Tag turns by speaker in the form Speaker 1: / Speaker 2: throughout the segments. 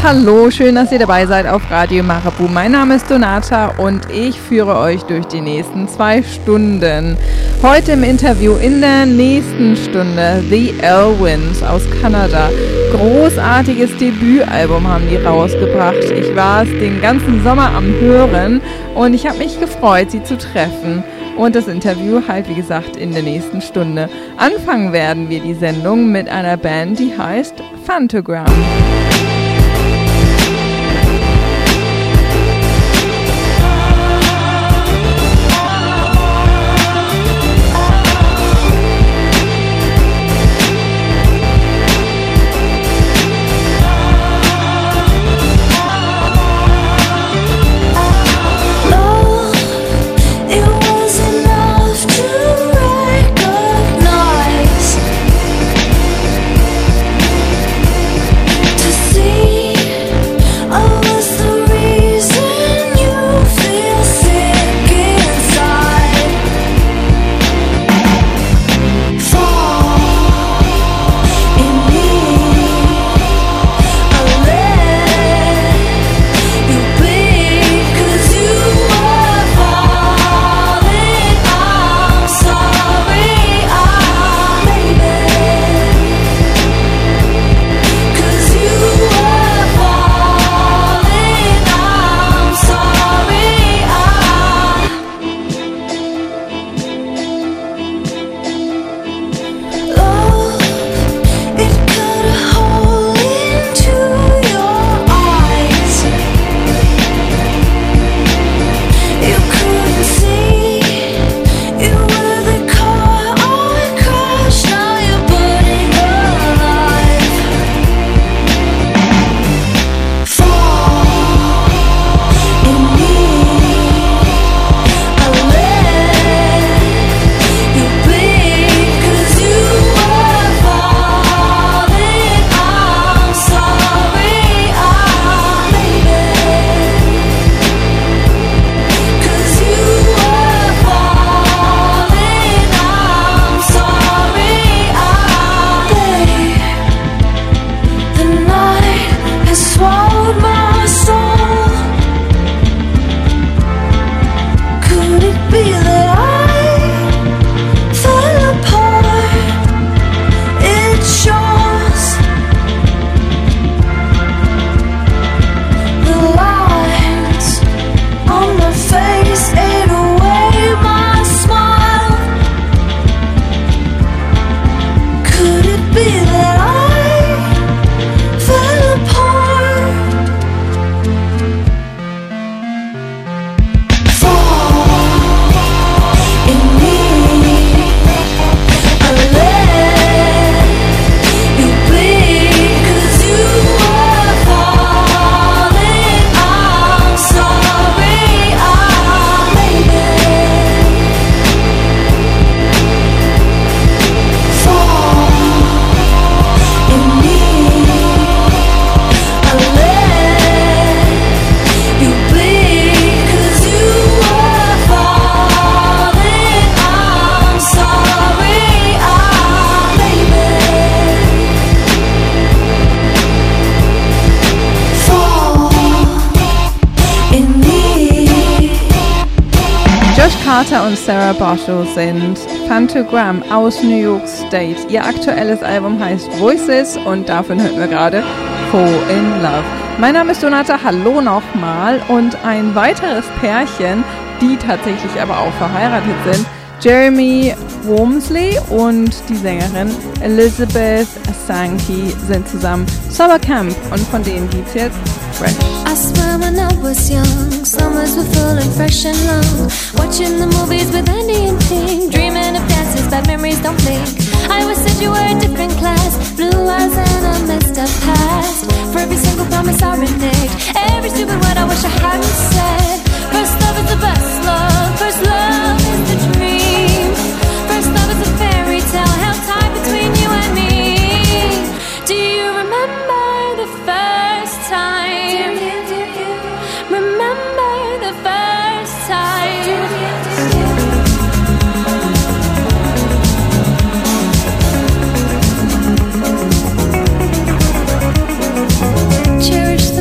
Speaker 1: Hallo, schön, dass ihr dabei seid auf Radio Marabu. Mein Name ist Donata und ich führe euch durch die nächsten 2 Stunden. Heute im Interview in der nächsten Stunde The Elwins aus Kanada. Großartiges Debütalbum haben die rausgebracht. Ich war es den ganzen Sommer am Hören und ich habe mich gefreut, sie zu treffen. Und das Interview halt, wie gesagt, in der nächsten Stunde. Anfangen werden wir die Sendung mit einer Band, die heißt Phantogram. Carter und Sarah Barshall sind Phantogram aus New York State. Ihr aktuelles Album heißt Voices und davon hörten wir gerade Fall in Love. Mein Name ist Donata, hallo nochmal, und ein weiteres Pärchen, die tatsächlich aber auch verheiratet sind, Jeremy Wormsley und die Sängerin Elizabeth Sankey sind zusammen Summer Camp und von denen gibt's jetzt Fresh.
Speaker 2: I swear when I was young, summers were full and fresh and long, watching the movies with Andy and Pink, dreaming of dances, bad memories don't blink. I always said you were a different class, blue eyes and a messed up past. For every single promise I reneged, every stupid word I wish I hadn't said. First love is the best love, first love is the dream. First love is a fairy tale held tight between you and me. Do you remember the first time? Remember the first time? Cherish the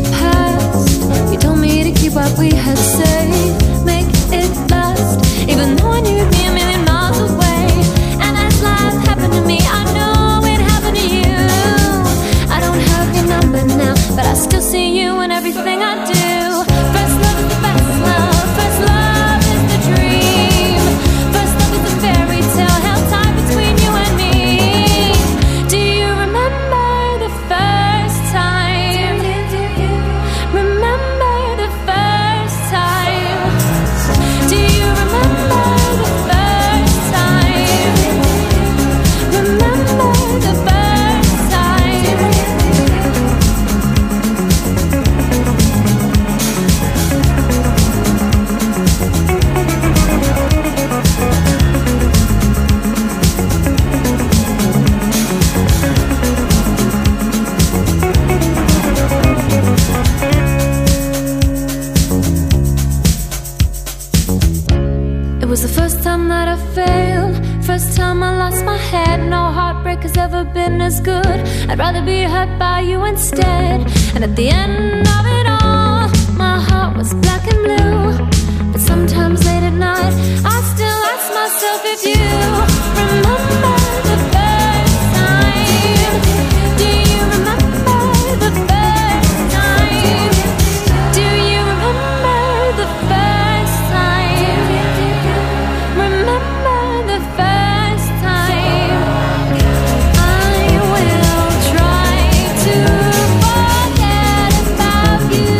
Speaker 2: heartbreak has ever been as good. I'd rather be hurt by you instead. And at the end of it all, my heart was black and blue. But sometimes late at night, I still ask myself if you remember the first time. Do you remember the first time? Do you remember the first time? Remember the first time. I will try to forget about you.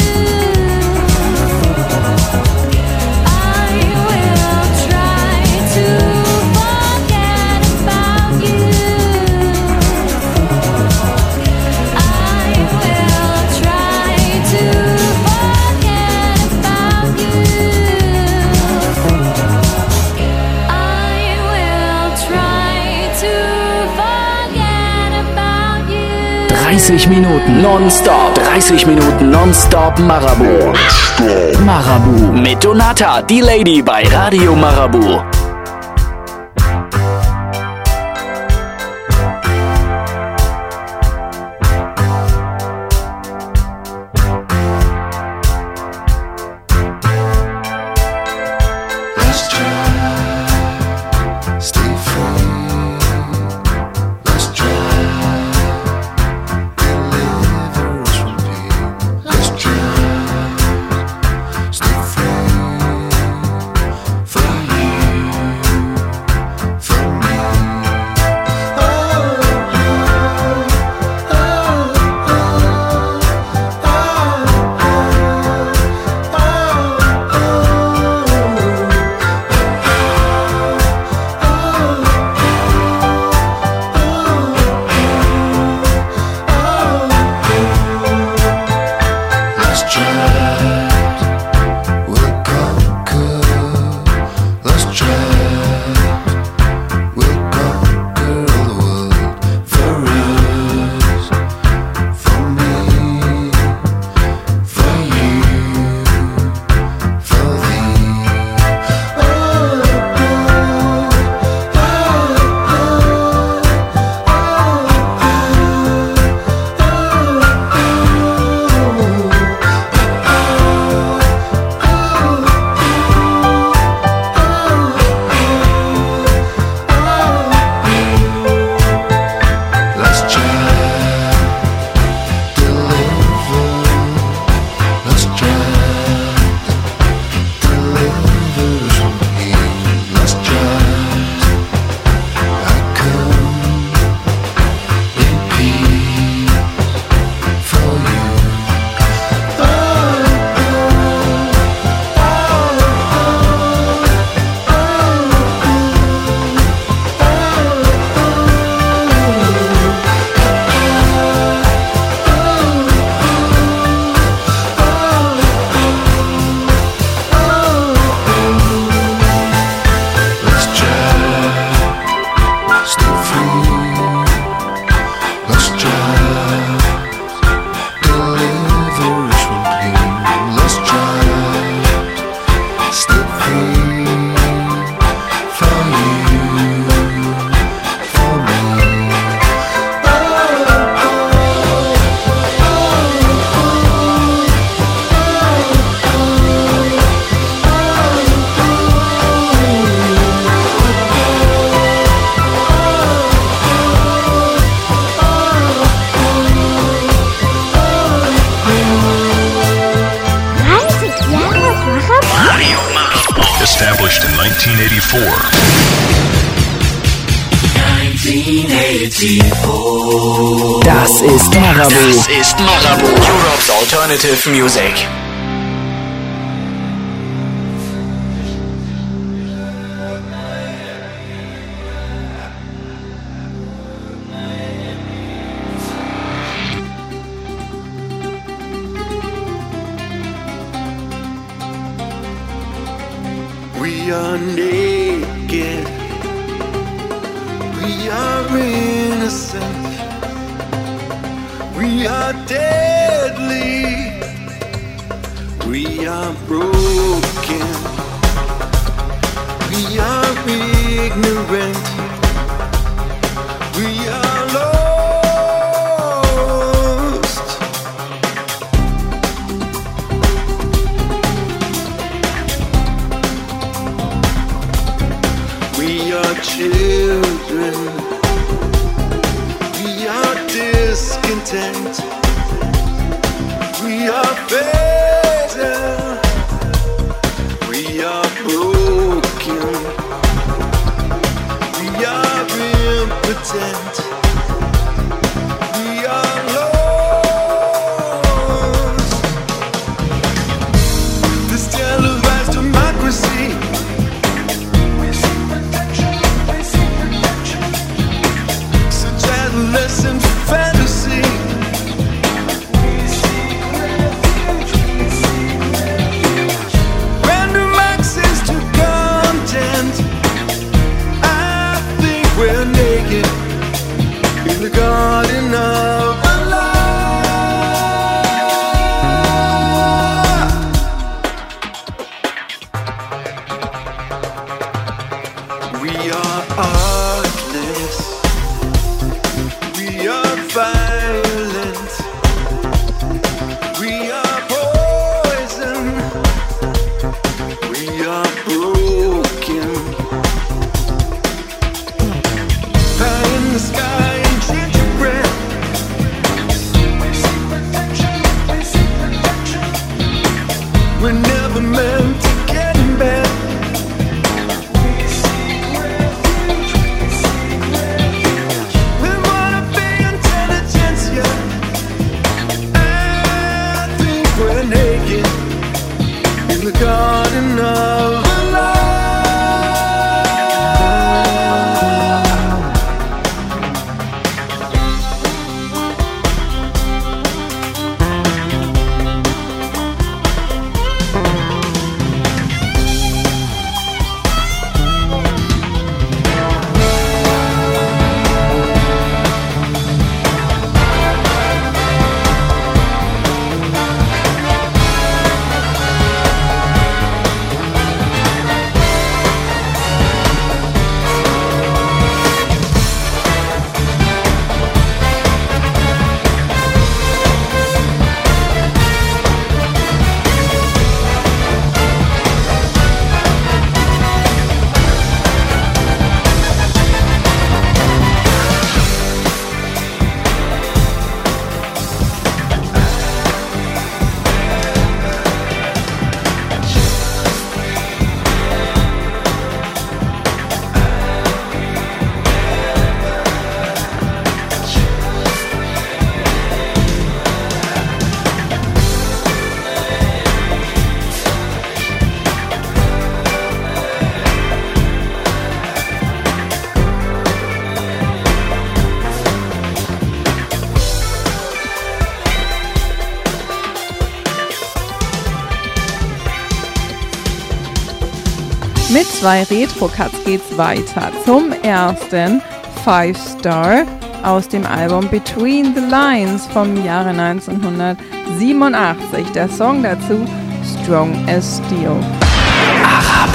Speaker 2: I will try to forget about you. I will try to forget about you. I will try to forget about you.
Speaker 3: 30 Minuten nonstop. 30 Minuten nonstop Marabu. Marabu mit Donata, die Lady bei Radio Marabu.
Speaker 4: Let's try, stay free. Let's try, deliver us from pain. Let's try, stay free. For you, for me. Let's try, we'll conquer. Let's try, we'll conquer the world. For us, for me, for you, for thee. Let's try, deliver. Let's try, deliver us from pain. Let's try, I come in peace for you. Let's try, stay free. Let's try, deliver us from pain. Let's try, stay free. For you, for me.
Speaker 5: Established in 1984.
Speaker 3: Das ist Marabu. Das ist Marabu. Europe's Alternative Music.
Speaker 4: We are naked. We are innocent. We are deadly. We are broken. We are ignorant. Children, we are discontent, we are better, we are broken, we are impotent, we are lost. This televised democracy, adolescent fantasy. Random access to content. I think we're naked in the garden of Allah. We are artless. We are violent, we are poison, we are broken. Pie in the sky and gingerbread. We're never meant to get in bed. In the garden of
Speaker 1: Mit 2 Retro-Cuts geht's weiter. Zum ersten 5 Star aus dem Album Between the Lines vom Jahre 1987. Der Song dazu Strong as Steel.
Speaker 3: Marabu.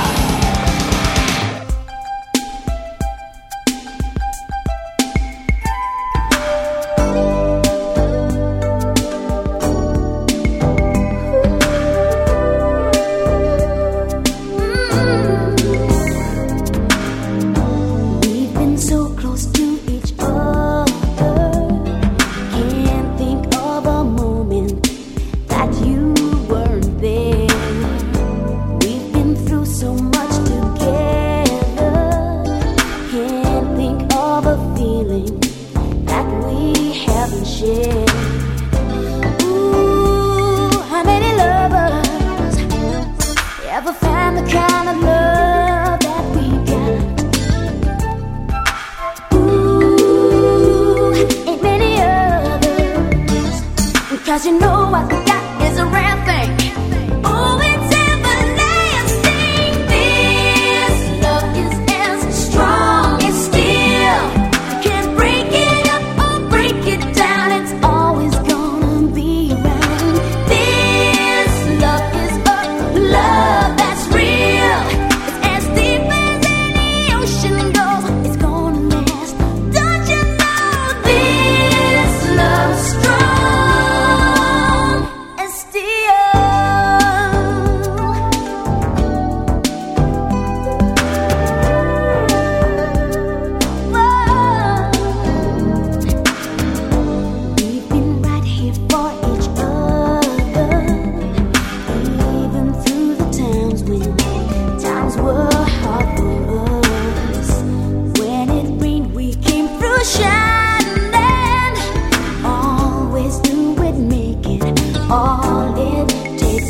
Speaker 2: Cause you know what we got is a rare thing. Oh, it's everlasting. This love is as strong as steel. Can't break it up or break it down. It's always gonna be around. This love is a love that's real. It's as deep as any ocean goes. It's gonna last. Don't you know?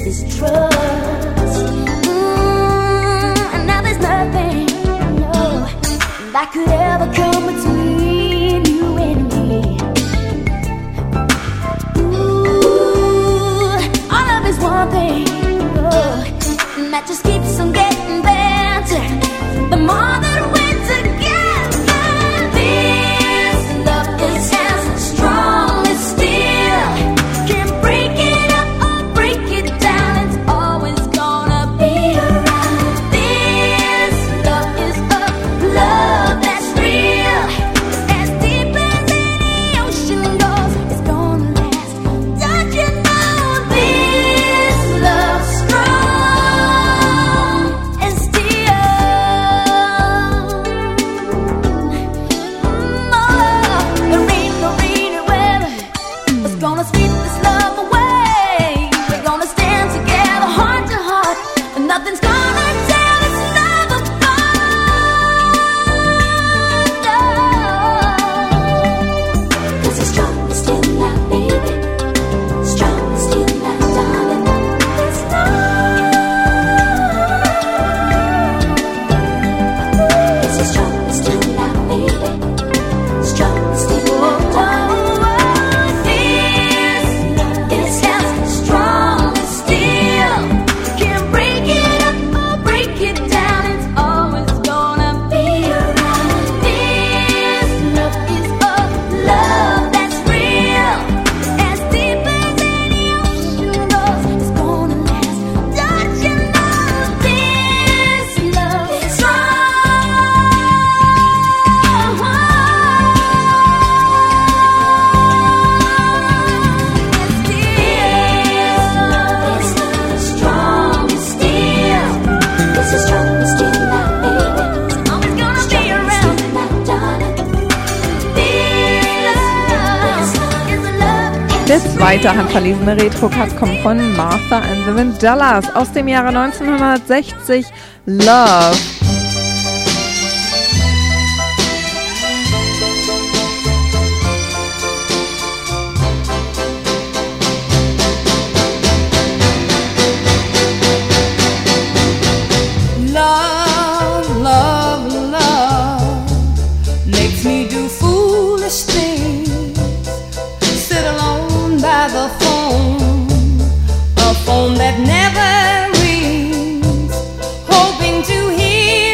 Speaker 2: is trust. And now there's nothing, no, that could ever come between you and me. Ooh, our love is one thing, oh, that just keeps on getting better. The more that we're together, this love is as strong as steel. Can't break it up or break it down. It's always gonna be around. This love is a love that's real. It's as deep as any ocean goes. It's gonna last. Don't you know this love's strong and steel? There ain't no rainy weather that's gonna sweep this love away. We're gonna stand together heart to heart, and nothing's gonna tear this love apart. No. 'Cause it's strong and still now, baby. Strong and still now, darling. It's love. It's strong and still now, baby. Strong and still now, darling. This is as strong as steel. Can't break it up or break it down. It's always gonna be around. This love is a love that's real. As deep as any ocean goes, it's gonna last. Don't you know this love is strong as steel. This is strong as steel now, baby. It's always gonna be around now, darling. This love is a love.
Speaker 1: Der zweite handverlesene Retro-Cut kommt von Martha and the Vandellas aus dem Jahre 1960. Love.
Speaker 6: Love, love, love makes me do foolish things. Sit alone by the phone, a phone that never rings, hoping to hear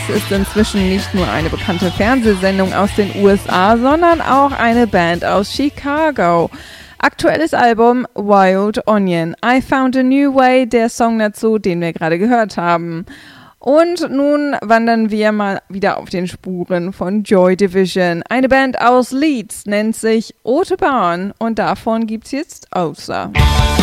Speaker 1: ist inzwischen nicht nur eine bekannte Fernsehsendung aus den USA, sondern auch eine Band aus Chicago. Aktuelles Album Wild Onion, I Found a New Way, der Song dazu, den wir gerade gehört haben. Und nun wandern wir mal wieder auf den Spuren von Joy Division. Eine Band aus Leeds nennt sich Autobahn und davon gibt's jetzt Osa.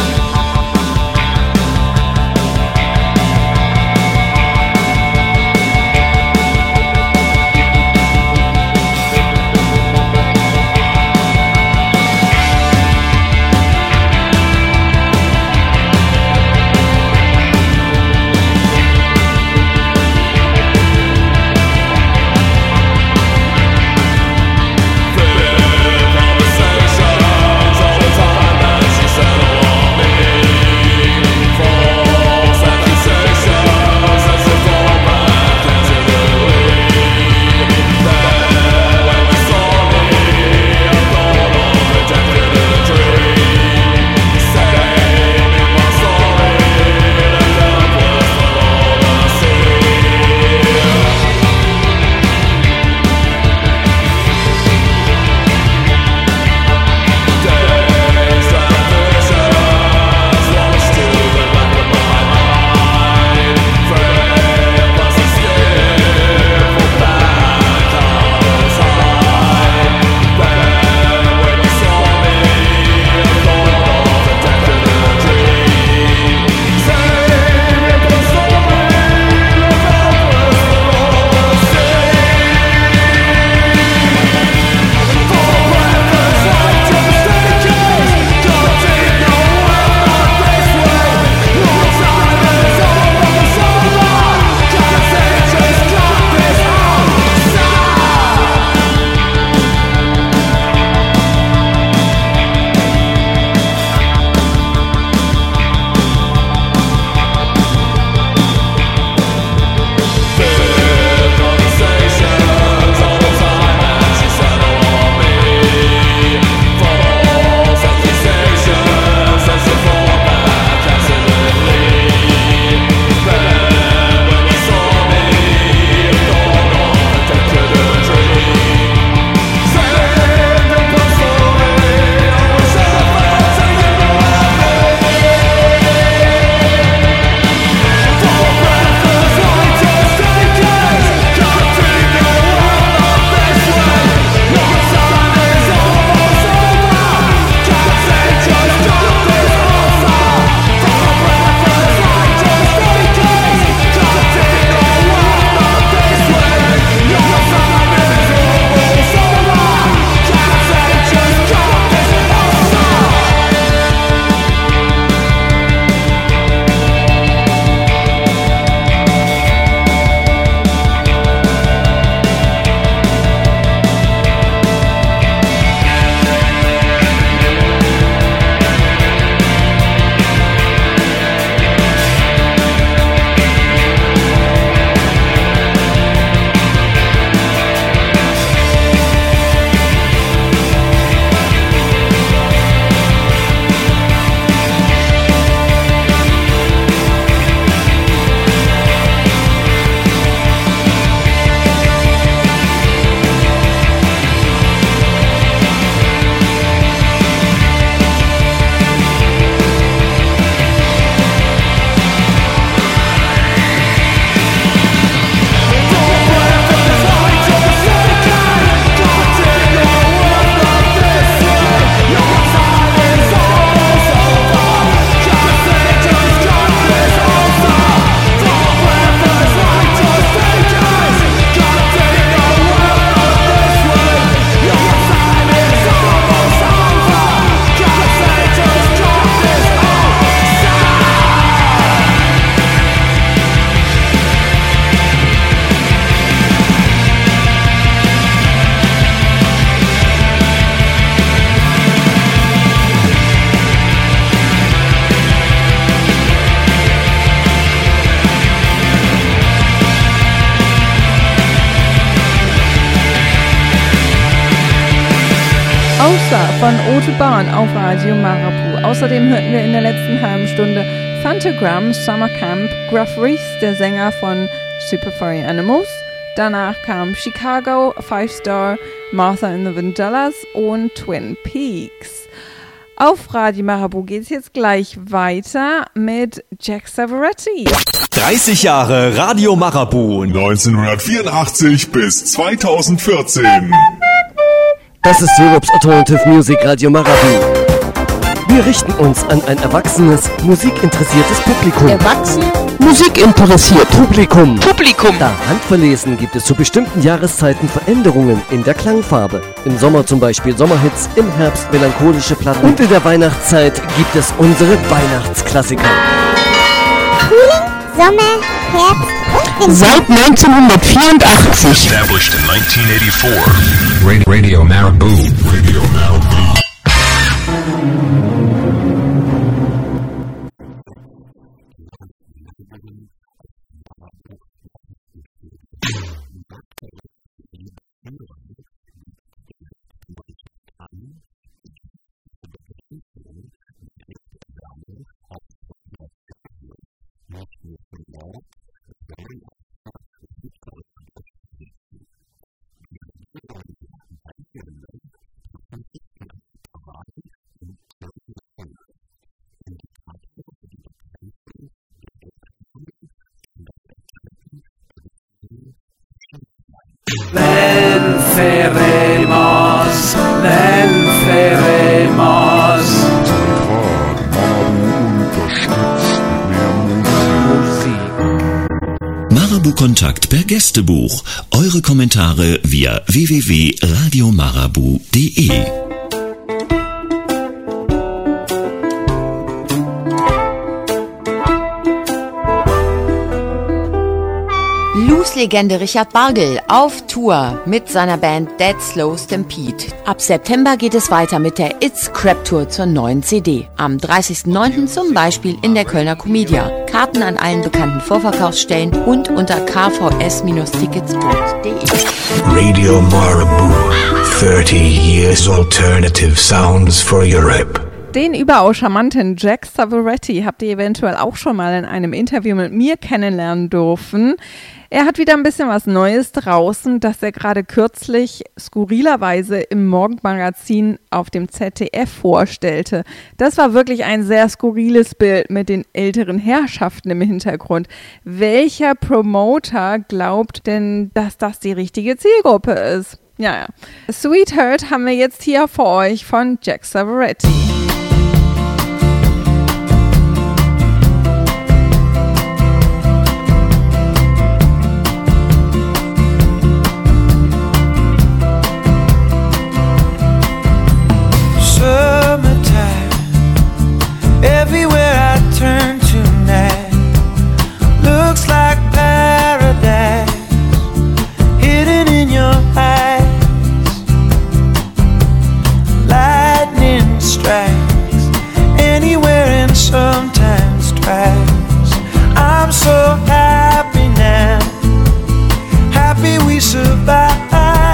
Speaker 1: Osa von Autobahn auf Radio Marabu. Außerdem hörten wir in der letzten halben Stunde Phantogram, Summer Camp, Gruff Reese, der Sänger von Super Furry Animals, Danach kam Chicago, 5 Star, Martha and the Vandellas und Twin Peaks. Auf Radio Marabout geht es jetzt gleich weiter mit Jack Savoretti.
Speaker 7: 30 Jahre Radio Marabout.
Speaker 5: 1984 bis 2014.
Speaker 8: Das ist Europe's Alternative Music Radio Marabout. Wir richten uns an ein erwachsenes, musikinteressiertes Publikum.
Speaker 9: Erwachsen? Musikinteressiert.
Speaker 8: Publikum. Da handverlesen gibt es zu bestimmten Jahreszeiten Veränderungen in der Klangfarbe. Im Sommer zum Beispiel Sommerhits, im Herbst melancholische Platten und in der Weihnachtszeit gibt es unsere Weihnachtsklassiker.
Speaker 10: Frühling, Sommer, Herbst und Winter.
Speaker 9: Seit 1984.
Speaker 5: Established in 1984. Radio Marabout. Radio Marabout.
Speaker 11: Kontakt per Gästebuch. Eure Kommentare via www.radiomarabout.de.
Speaker 12: Blues-Legende Richard Bargel auf Tour mit seiner Band Dead Slow Stampede. Ab September geht es weiter mit der It's Crap Tour zur neuen CD. Am 30.09. zum Beispiel in der Kölner Comedia. Karten an allen bekannten Vorverkaufsstellen und unter kvs-tickets.de.
Speaker 13: Radio Marabout. 30 years alternative sounds for Europe.
Speaker 1: Den überaus charmanten Jack Savoretti habt ihr eventuell auch schon mal in einem Interview mit mir kennenlernen dürfen. Er hat wieder ein bisschen was Neues draußen, das er gerade kürzlich skurrilerweise im Morgenmagazin auf dem ZDF vorstellte. Das war wirklich ein sehr skurriles Bild mit den älteren Herrschaften im Hintergrund. Welcher Promoter glaubt denn, dass das die richtige Zielgruppe ist? Ja. Sweetheart haben wir jetzt hier für euch von Jack Savoretti.
Speaker 14: Everywhere I turn tonight looks like paradise hidden in your eyes. Lightning strikes anywhere and sometimes twice. I'm so happy now, happy we survived.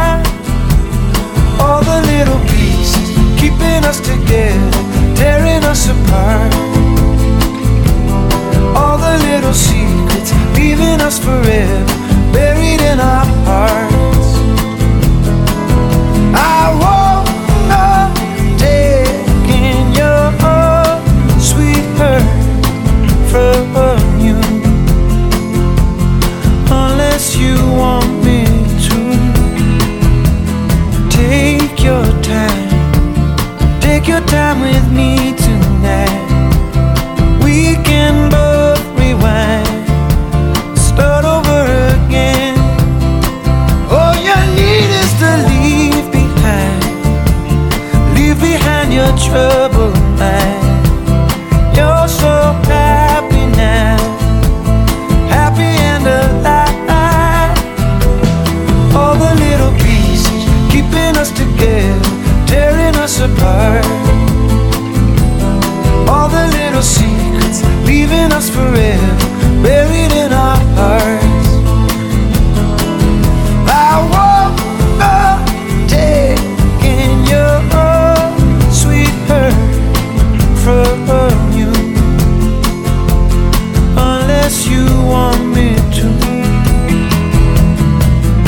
Speaker 14: All the little pieces keeping us together, tearing us apart. All the little secrets leaving us forever, buried in our hearts. I wanna take in your sweet hurt from you, unless you want me to. Take your time, take your time with me tonight. We can both rewind, start over again. All you need is to leave behind your troubled mind. You're so happy now, happy and alive. All the little pieces keeping us together, tearing us apart. All the little secrets leaving us forever, buried in our hearts. I wanna take in your sweet hurt from you, unless you want me to.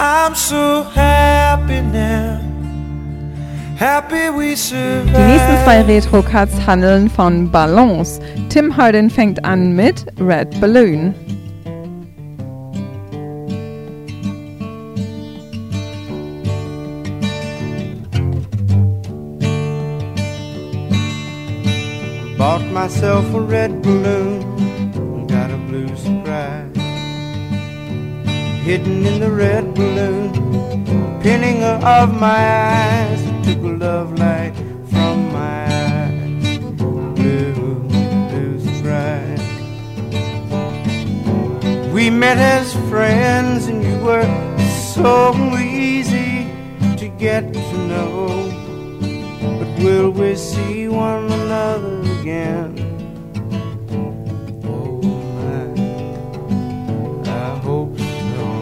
Speaker 14: I'm so happy now. Happy we survived.
Speaker 1: Die nächsten 2 Retro-Cuts handeln von Ballons. Tim Hardin fängt an mit Red Balloon.
Speaker 14: Bought myself a red balloon, got a blue surprise. Hidden in the red balloon, pinning of my eyes. Took a love light from my eyes. Blue, blue surprise. We met as friends and you were so easy to get to know. But will we see one another again? Oh my, I hope so.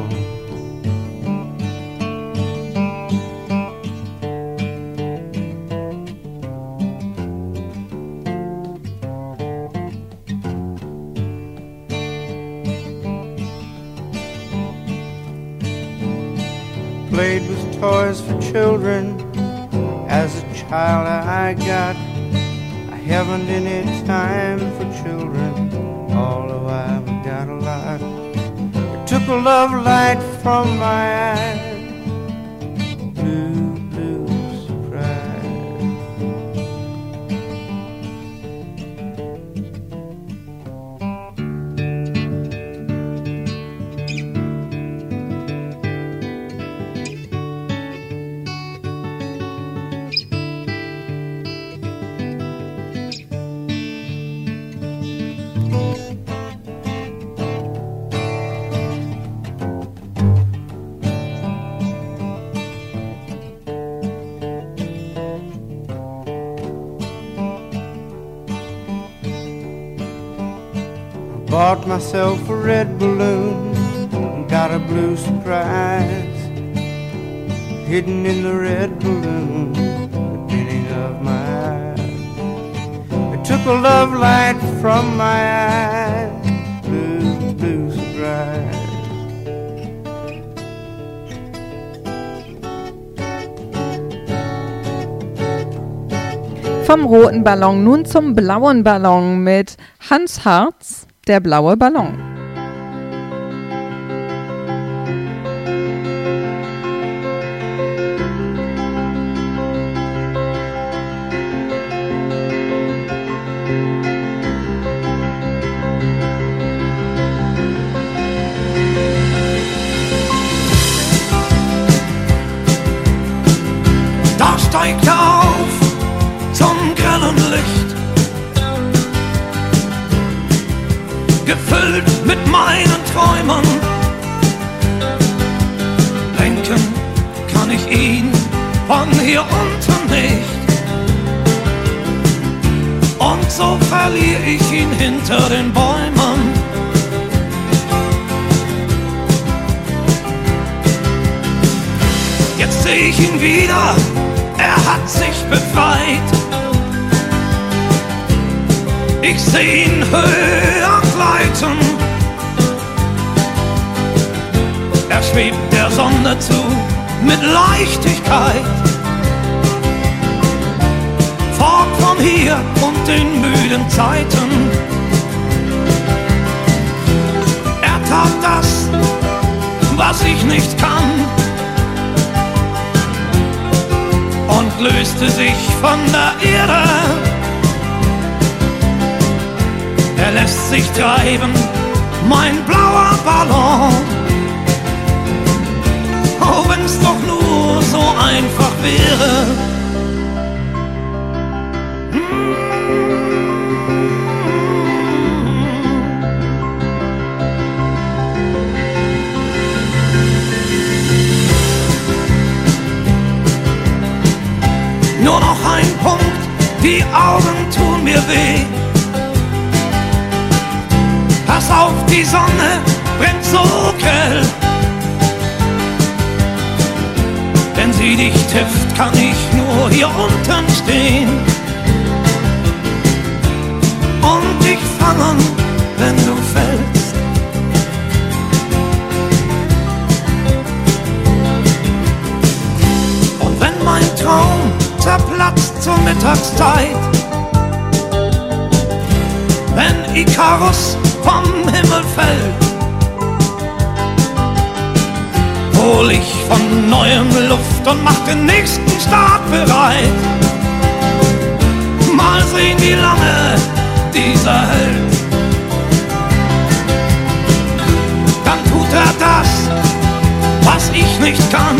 Speaker 14: Played with toys for children. As a child I got, I haven't any time for children, although I've got a lot. It took a love light from my eyes. Blue, blue Bought myself a red balloon, got a blue surprise. Hidden in the red balloon, the pinning of my eyes. It took a love light from my eyes. Blue, blue surprise.
Speaker 1: Vom roten Ballon nun zum blauen Ballon mit Hans Harz, der blaue Ballon.
Speaker 15: Da steigt er auf zum grellen Licht, gefüllt mit meinen Träumen. Lenken kann ich ihn von hier unten nicht, und so verliere ich ihn hinter den Bäumen. Jetzt sehe ich ihn wieder, er hat sich befreit. Ich seh ihn höher gleiten. Er schwebt der Sonne zu mit Leichtigkeit. Fort von hier und den müden Zeiten. Er tat das, was ich nicht kann, und löste sich von der Erde. Er lässt sich treiben, mein blauer Ballon. Oh, wenn's doch nur so einfach wäre. Nur noch ein Punkt, die Augen tun mir weh. Pass auf, die Sonne brennt so grell. Wenn sie dich trifft, kann ich nur hier unten stehen und dich fangen, wenn du fällst. zerplatzt zur Mittagszeit. Wenn Ikarus vom Himmel fällt, hol ich von neuem Luft und mach den nächsten Start bereit. Mal sehen, wie lange dieser hält. Dann tut er das, was ich nicht kann,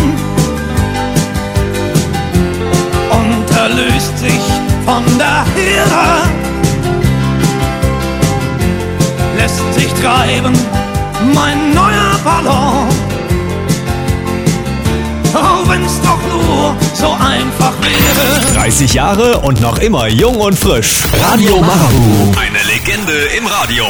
Speaker 15: und er löst sich von der Herde, lässt sich treiben, mein neuer Ballon. Oh, wenn's doch nur so einfach wäre.
Speaker 7: 30 Jahre und noch immer jung und frisch. Radio Marabu.
Speaker 5: Eine Legende im Radio.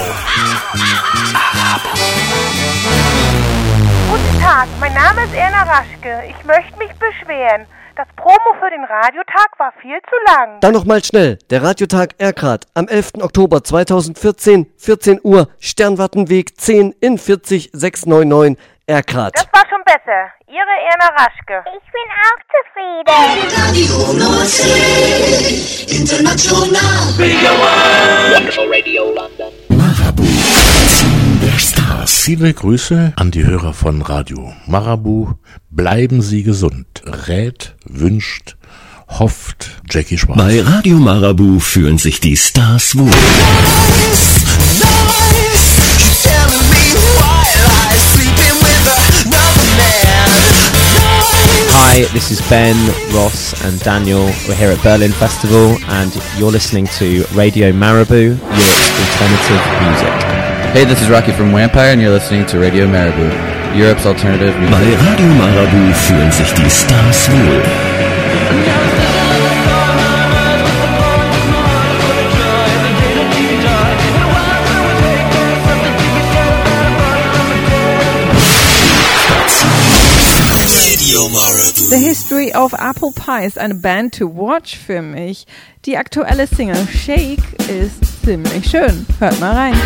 Speaker 16: Guten Tag, mein Name ist Erna Raschke. Ich möchte mich beschweren. Das Promo für den Radiotag war viel zu lang.
Speaker 8: Dann nochmal schnell. Der Radiotag Erkrath am 11. Oktober 2014, 14 Uhr, Sternwartenweg 10 in 40699, Erkrath.
Speaker 16: Das war schon besser. Ihre Erna Raschke.
Speaker 10: Ich bin auch zufrieden.
Speaker 4: International.
Speaker 3: Wonderful Radio London.
Speaker 13: Marabu. Der Stars. Viele Grüße an die Hörer von Radio Marabu. Bleiben Sie gesund. Rät, wünscht, hofft Jackie Schwarz.
Speaker 11: Bei Radio Marabu fühlen sich die Stars wohl.
Speaker 17: Hi, this is Ben, Ross and Daniel. We're here at Berlin Festival and you're listening to Radio Marabu, Europe's alternative music.
Speaker 18: Hey, this is Rocky from Vampire and you're listening to Radio Marabu, Europe's alternative music.
Speaker 11: Bei Radio Marabu fühlen sich die Stars wohl.
Speaker 1: The History of Apple Pie ist eine Band to watch für mich. Die aktuelle Single Shake ist ziemlich schön. Hört mal rein.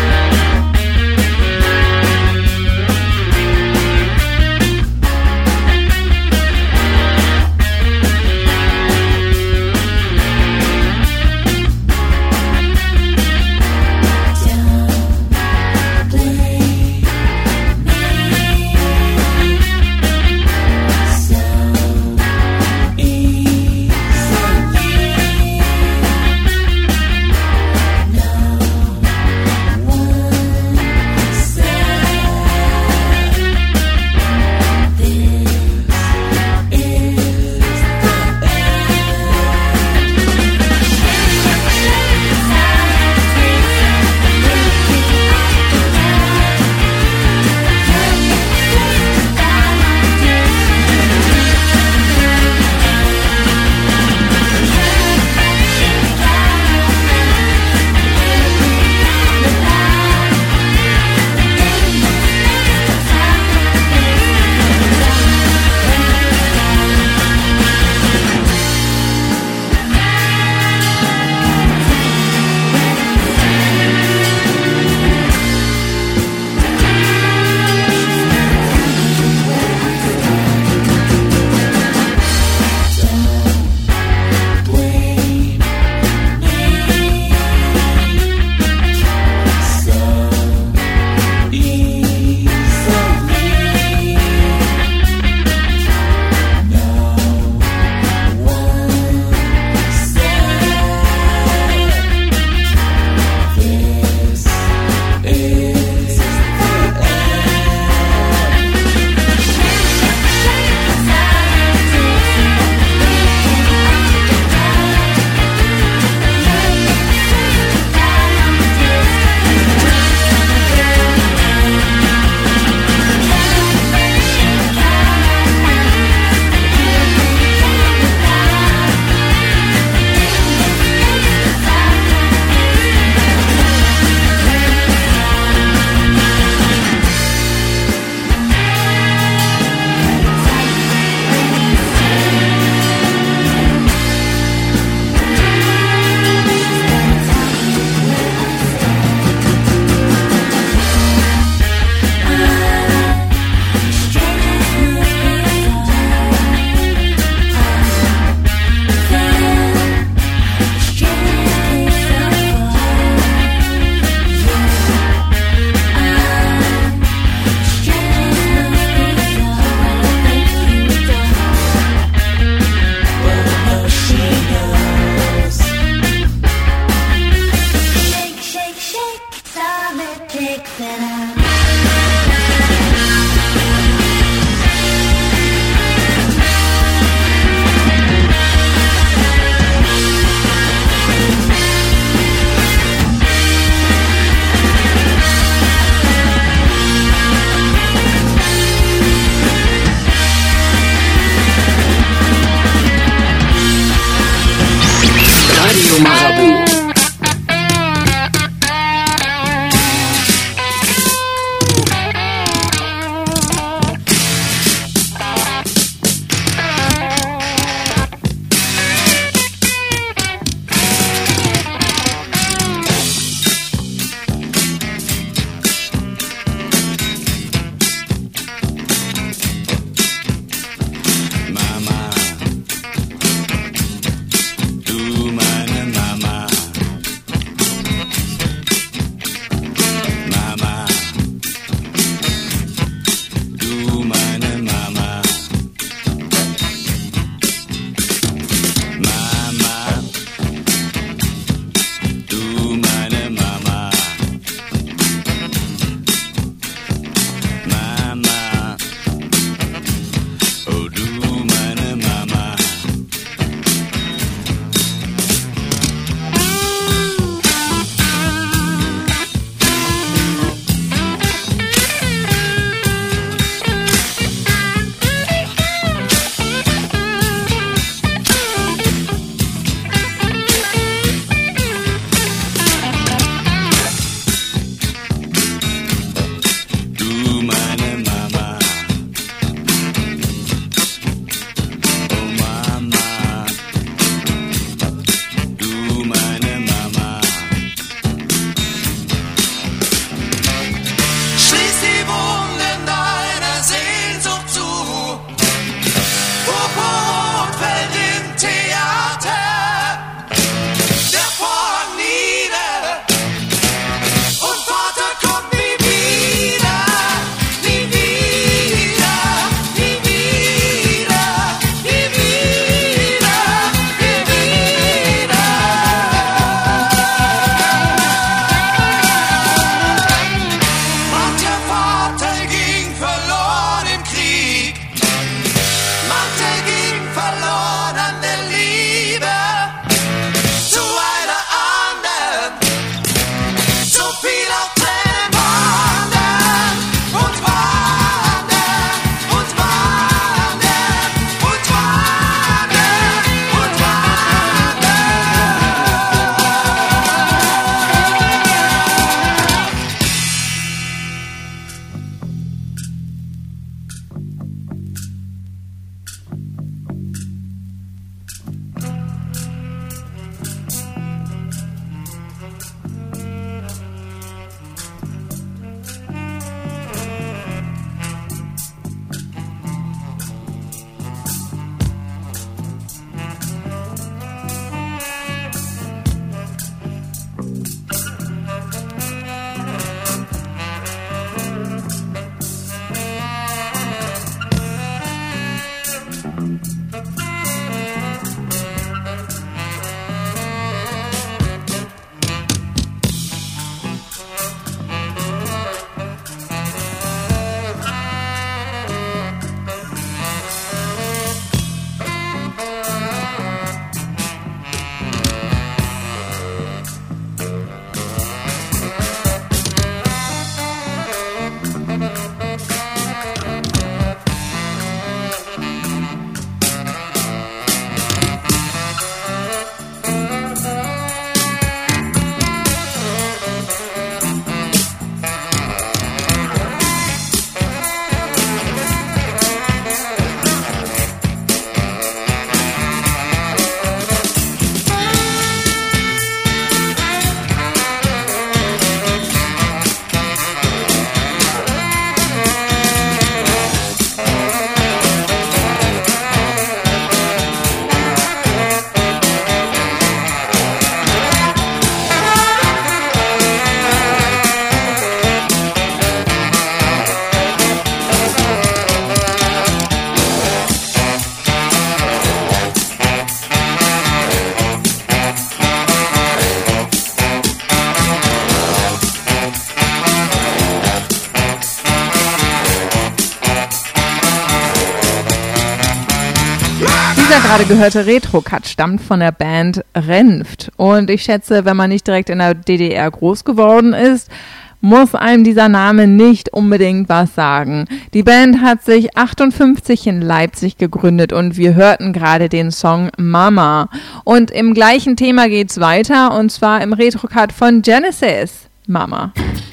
Speaker 1: Dieser gerade gehörte Retro-Cut stammt von der Band Renft. Und ich schätze, wenn man nicht direkt in der DDR groß geworden ist, muss einem dieser Name nicht unbedingt was sagen. Die Band hat sich 58 in Leipzig gegründet und wir hörten gerade den Song Mama. Und im gleichen Thema geht's weiter und zwar im Retro-Cut von Genesis. Mama.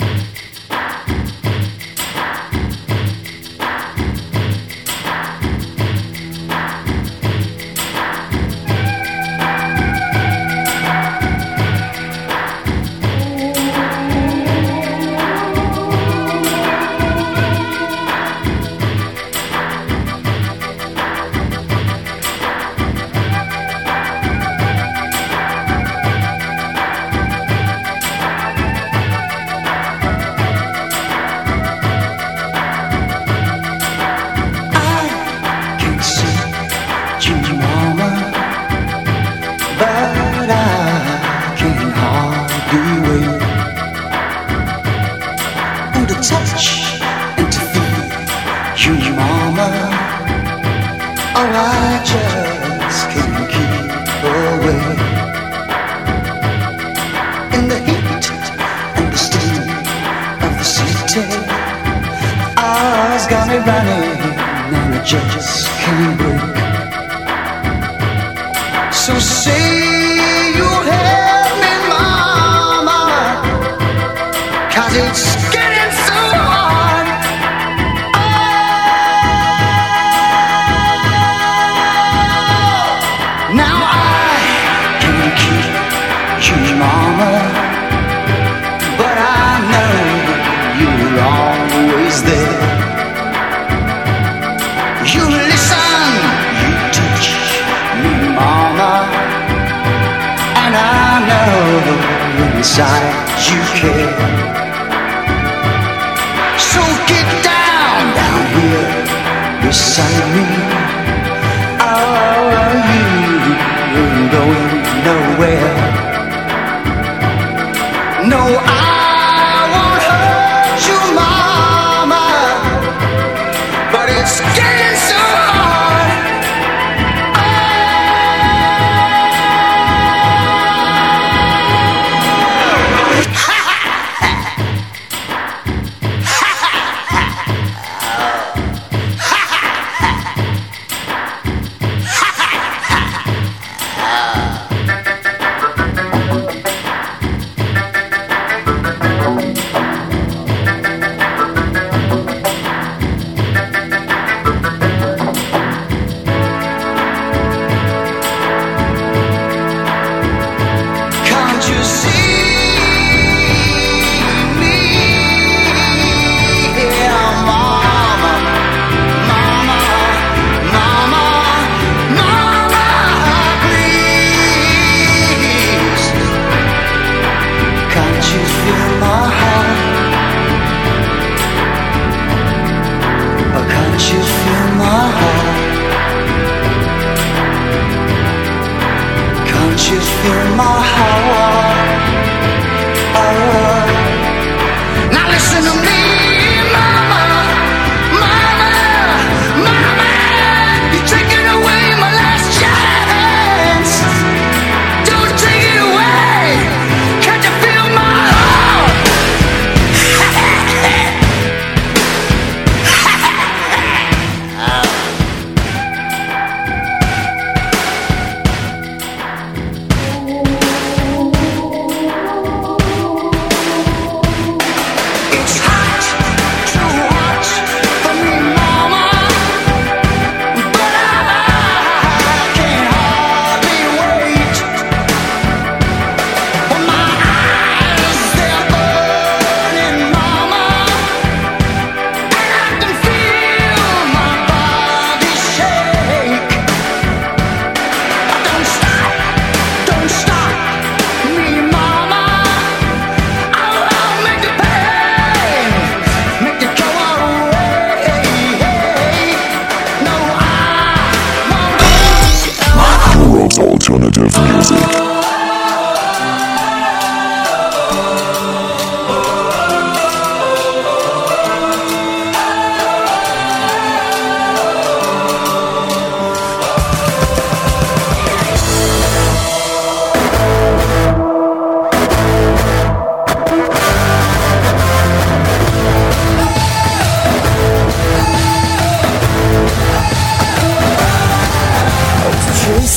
Speaker 19: Alternative music.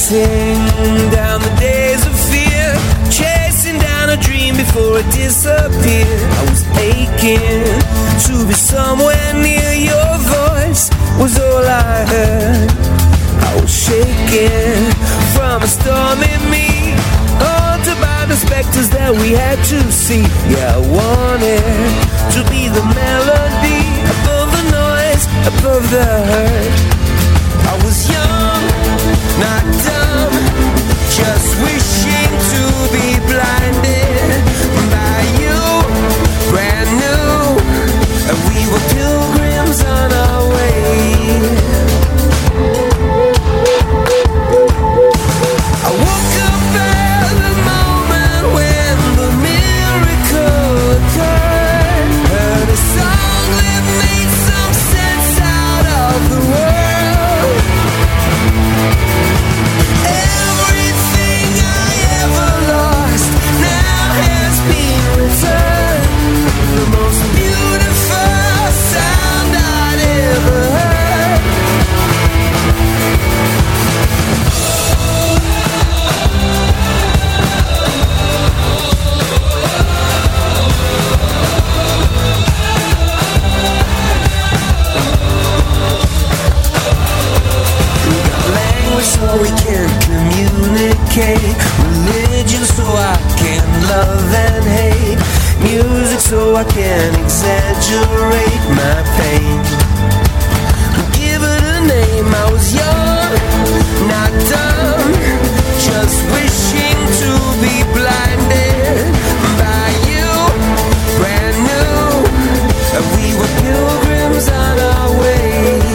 Speaker 15: Chasing down the days of fear, chasing down a dream before it disappeared. I was aching to be somewhere near. Your voice was all I heard. I was shaking from a storm in me, haunted by the specters that we had to see. Yeah, I wanted to be the melody above the noise, above the hurt. I was young, not dumb, just wishing to be blinded by you, brand new, and we were pilgrims on our way. I woke up at the moment when the miracle occurred, heard a song that made some sense out of the world. Everything I ever lost now has been returned. The most beautiful sound I'd ever heard. Language so we can communicate, religion so I can love and hate, music so I can exaggerate my pain. Give it a name. I was young, not dumb, just wishing to be blinded by you, brand new, and we were pilgrims on our way.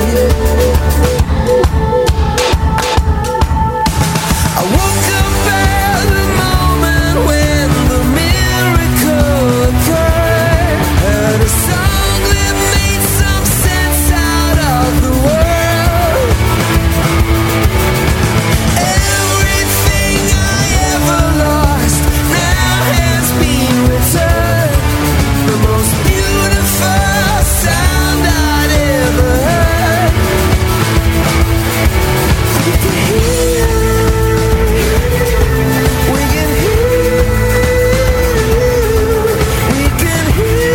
Speaker 15: I woke up at the moment when the miracle occurred, heard a song that made some sense out of the world. Everything I ever lost now has been returned. The most beautiful sound I'd ever heard. We can hear, we can hear, we can hear.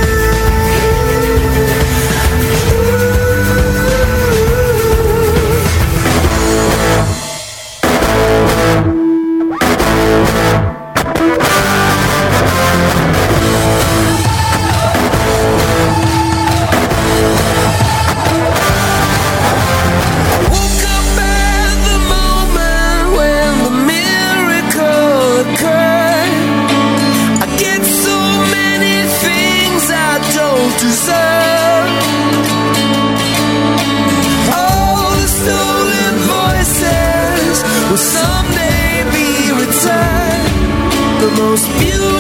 Speaker 15: Woke up at the moment when the miracle occurred. I get so many things I don't deserve. All the stolen voices will someday be returned. The most beautiful